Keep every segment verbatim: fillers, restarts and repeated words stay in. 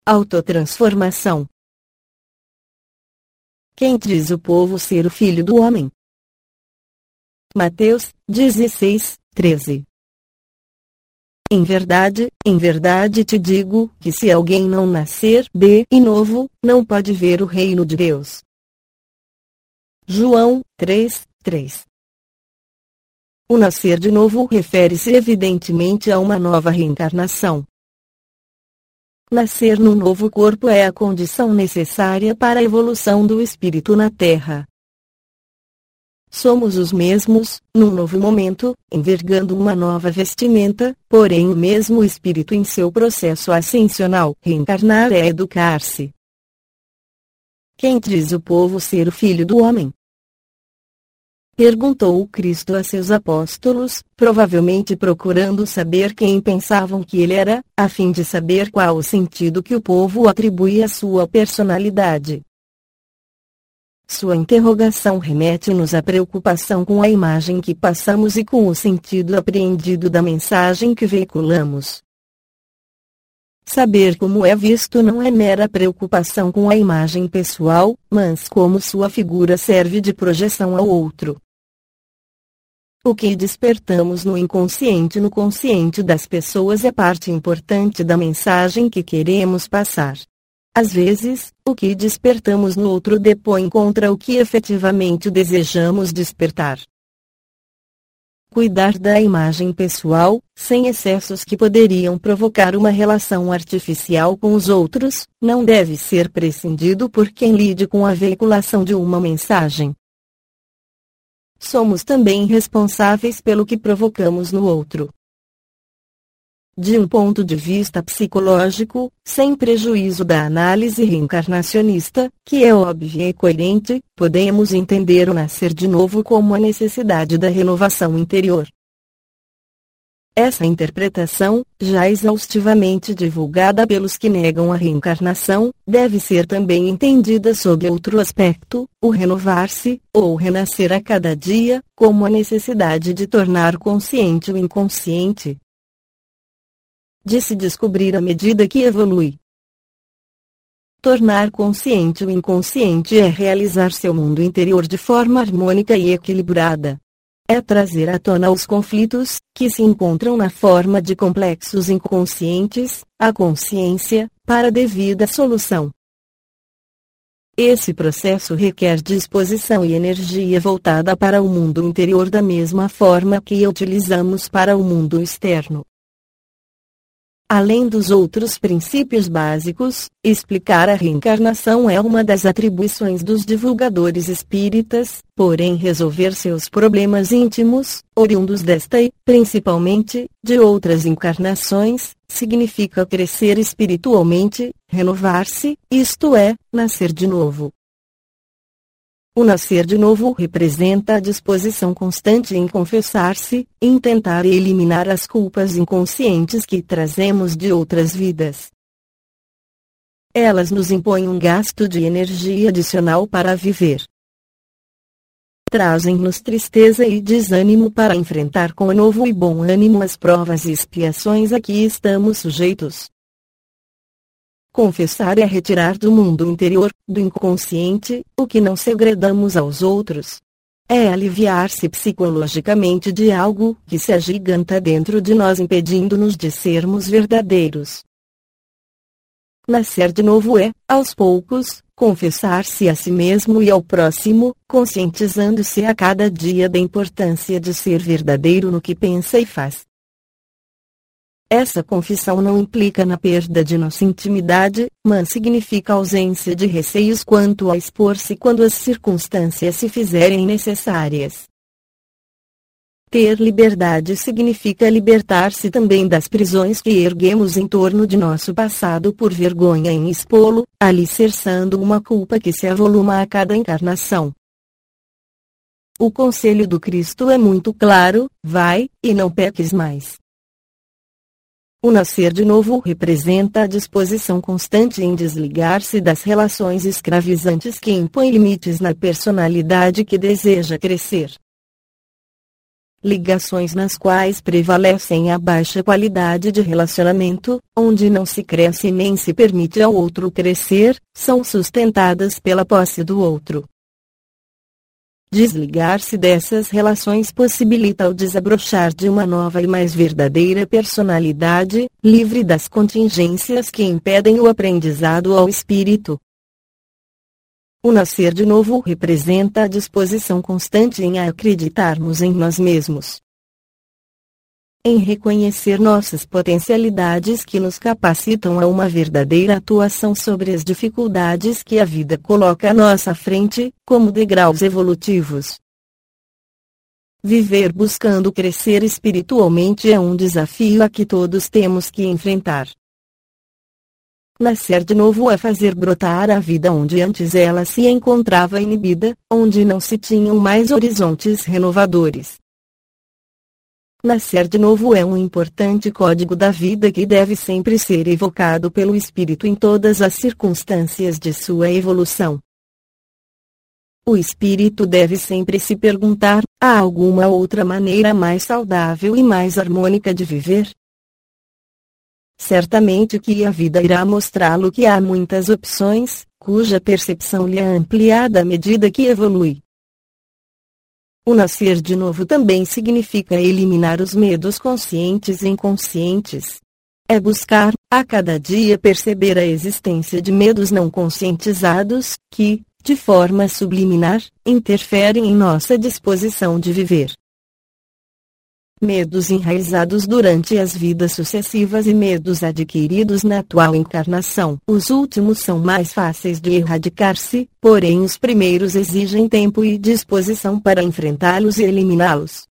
Autotransformação. Quem diz o povo ser o filho do homem? Mateus dezesseis, treze. Em verdade, em verdade te digo, que se alguém não nascer de novo, não pode ver o reino de Deus. João três, três. O nascer de novo refere-se evidentemente a uma nova reencarnação. Nascer num novo corpo é a condição necessária para a evolução do espírito na Terra. Somos os mesmos, num novo momento, envergando uma nova vestimenta, porém o mesmo espírito em seu processo ascensional. Reencarnar é educar-se. Quem diz o povo ser o filho do homem? Perguntou o Cristo a seus apóstolos, provavelmente procurando saber quem pensavam que ele era, a fim de saber qual o sentido que o povo atribui à sua personalidade. Sua interrogação remete-nos à preocupação com a imagem que passamos e com o sentido apreendido da mensagem que veiculamos. Saber como é visto não é mera preocupação com a imagem pessoal, mas como sua figura serve de projeção ao outro. O que despertamos no inconsciente e no consciente das pessoas é parte importante da mensagem que queremos passar. Às vezes, o que despertamos no outro depõe contra o que efetivamente desejamos despertar. Cuidar da imagem pessoal, sem excessos que poderiam provocar uma relação artificial com os outros, não deve ser prescindido por quem lide com a veiculação de uma mensagem. Somos também responsáveis pelo que provocamos no outro. De um ponto de vista psicológico, sem prejuízo da análise reencarnacionista, que é óbvia e coerente, podemos entender o nascer de novo como a necessidade da renovação interior. Essa interpretação, já exaustivamente divulgada pelos que negam a reencarnação, deve ser também entendida sob outro aspecto, o renovar-se, ou renascer a cada dia, como a necessidade de tornar consciente o inconsciente. De se descobrir à medida que evolui. Tornar consciente o inconsciente é realizar seu mundo interior de forma harmônica e equilibrada. É trazer à tona os conflitos, que se encontram na forma de complexos inconscientes, à consciência, para devida solução. Esse processo requer disposição e energia voltada para o mundo interior da mesma forma que utilizamos para o mundo externo. Além dos outros princípios básicos, explicar a reencarnação é uma das atribuições dos divulgadores espíritas, porém resolver seus problemas íntimos, oriundos desta e, principalmente, de outras encarnações, significa crescer espiritualmente, renovar-se, isto é, nascer de novo. O nascer de novo representa a disposição constante em confessar-se, em tentar eliminar as culpas inconscientes que trazemos de outras vidas. Elas nos impõem um gasto de energia adicional para viver. Trazem-nos tristeza e desânimo para enfrentar com novo e bom ânimo as provas e expiações a que estamos sujeitos. Confessar é retirar do mundo interior, do inconsciente, o que não segredamos aos outros. É aliviar-se psicologicamente de algo que se agiganta dentro de nós, impedindo-nos de sermos verdadeiros. Nascer de novo é, aos poucos, confessar-se a si mesmo e ao próximo, conscientizando-se a cada dia da importância de ser verdadeiro no que pensa e faz. Essa confissão não implica na perda de nossa intimidade, mas significa ausência de receios quanto a expor-se quando as circunstâncias se fizerem necessárias. Ter liberdade significa libertar-se também das prisões que erguemos em torno de nosso passado por vergonha em expô-lo, alicerçando uma culpa que se avoluma a cada encarnação. O conselho do Cristo é muito claro: vai, e não peques mais. O nascer de novo representa a disposição constante em desligar-se das relações escravizantes que impõem limites na personalidade que deseja crescer. Ligações nas quais prevalecem a baixa qualidade de relacionamento, onde não se cresce nem se permite ao outro crescer, são sustentadas pela posse do outro. Desligar-se dessas relações possibilita o desabrochar de uma nova e mais verdadeira personalidade, livre das contingências que impedem o aprendizado ao espírito. O nascer de novo representa a disposição constante em acreditarmos em nós mesmos, em reconhecer nossas potencialidades que nos capacitam a uma verdadeira atuação sobre as dificuldades que a vida coloca à nossa frente, como degraus evolutivos. Viver buscando crescer espiritualmente é um desafio a que todos temos que enfrentar. Nascer de novo é fazer brotar a vida onde antes ela se encontrava inibida, onde não se tinham mais horizontes renovadores. Nascer de novo é um importante código da vida que deve sempre ser evocado pelo espírito em todas as circunstâncias de sua evolução. O espírito deve sempre se perguntar: há alguma outra maneira mais saudável e mais harmônica de viver? Certamente que a vida irá mostrá-lo que há muitas opções, cuja percepção lhe é ampliada à medida que evolui. O nascer de novo também significa eliminar os medos conscientes e inconscientes. É buscar, a cada dia, perceber a existência de medos não conscientizados, que, de forma subliminar, interferem em nossa disposição de viver. Medos enraizados durante as vidas sucessivas e medos adquiridos na atual encarnação. Os últimos são mais fáceis de erradicar-se, porém os primeiros exigem tempo e disposição para enfrentá-los e eliminá-los.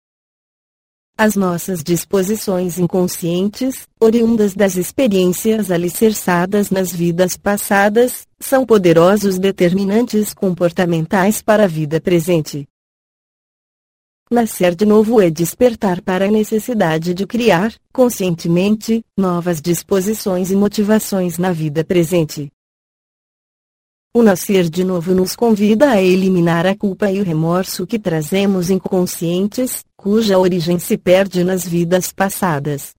As nossas disposições inconscientes, oriundas das experiências alicerçadas nas vidas passadas, são poderosos determinantes comportamentais para a vida presente. Nascer de novo é despertar para a necessidade de criar, conscientemente, novas disposições e motivações na vida presente. O nascer de novo nos convida a eliminar a culpa e o remorso que trazemos inconscientes, cuja origem se perde nas vidas passadas.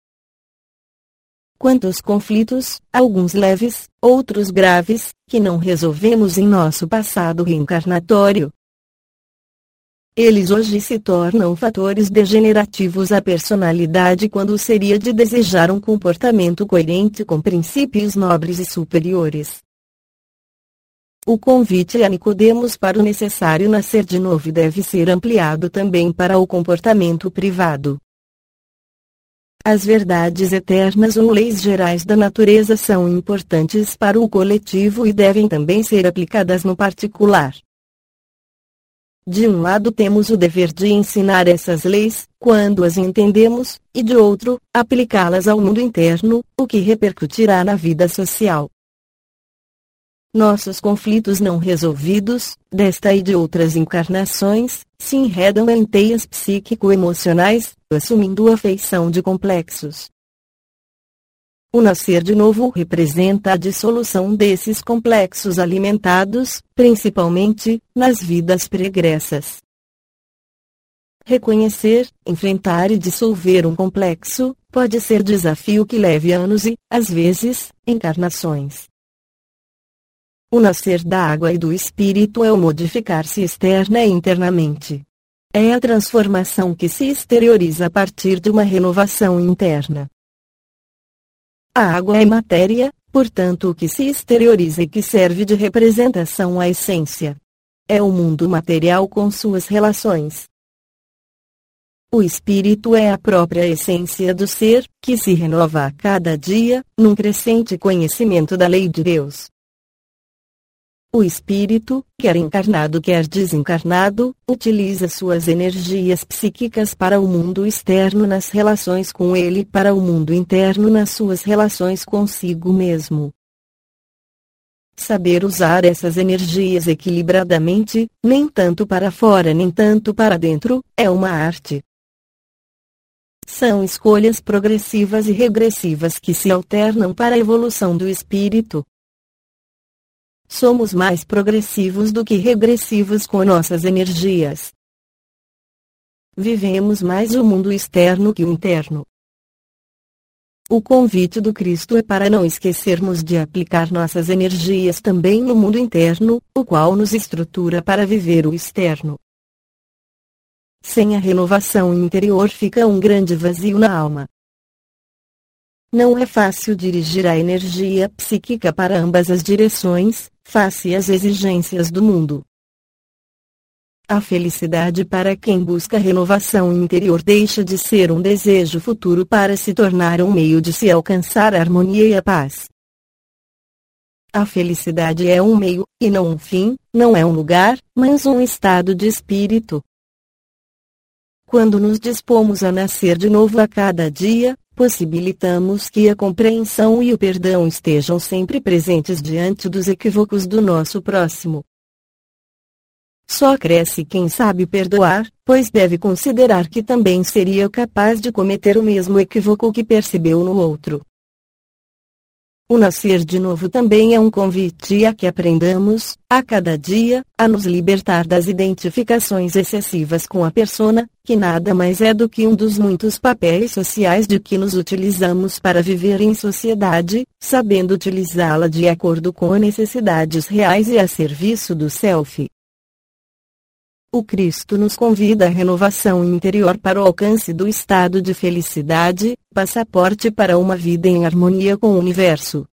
Quantos conflitos, alguns leves, outros graves, que não resolvemos em nosso passado reencarnatório. Eles hoje se tornam fatores degenerativos à personalidade quando seria de desejar um comportamento coerente com princípios nobres e superiores. O convite a Nicodemos para o necessário nascer de novo deve ser ampliado também para o comportamento privado. As verdades eternas ou leis gerais da natureza são importantes para o coletivo e devem também ser aplicadas no particular. De um lado temos o dever de ensinar essas leis, quando as entendemos, e de outro, aplicá-las ao mundo interno, o que repercutirá na vida social. Nossos conflitos não resolvidos, desta e de outras encarnações, se enredam em teias psíquico-emocionais, assumindo a feição de complexos. O nascer de novo representa a dissolução desses complexos alimentados, principalmente, nas vidas pregressas. Reconhecer, enfrentar e dissolver um complexo, pode ser desafio que leve anos e, às vezes, encarnações. O nascer da água e do espírito é o modificar-se externa e internamente. É a transformação que se exterioriza a partir de uma renovação interna. A água é matéria, portanto o que se exterioriza e que serve de representação à essência. É o mundo material com suas relações. O espírito é a própria essência do ser, que se renova a cada dia, num crescente conhecimento da lei de Deus. O espírito, quer encarnado quer desencarnado, utiliza suas energias psíquicas para o mundo externo nas relações com ele e para o mundo interno nas suas relações consigo mesmo. Saber usar essas energias equilibradamente, nem tanto para fora nem tanto para dentro, é uma arte. São escolhas progressivas e regressivas que se alternam para a evolução do espírito. Somos mais progressivos do que regressivos com nossas energias. vivemos mais o mundo externo que o interno. O convite do Cristo é para não esquecermos de aplicar nossas energias também no mundo interno, o qual nos estrutura para viver o externo. Sem a renovação interior fica um grande vazio na alma. Não é fácil dirigir a energia psíquica para ambas as direções, face às exigências do mundo. A felicidade para quem busca renovação interior deixa de ser um desejo futuro para se tornar um meio de se alcançar a harmonia e a paz. A felicidade é um meio, e não um fim, não é um lugar, mas um estado de espírito. Quando nos dispomos a nascer de novo a cada dia, possibilitamos que a compreensão e o perdão estejam sempre presentes diante dos equívocos do nosso próximo. Só cresce quem sabe perdoar, pois deve considerar que também seria capaz de cometer o mesmo equívoco que percebeu no outro. O nascer de novo também é um convite a que aprendamos, a cada dia, a nos libertar das identificações excessivas com a persona, que nada mais é do que um dos muitos papéis sociais de que nos utilizamos para viver em sociedade, sabendo utilizá-la de acordo com necessidades reais e a serviço do self. O Cristo nos convida à renovação interior para o alcance do estado de felicidade, passaporte para uma vida em harmonia com o universo.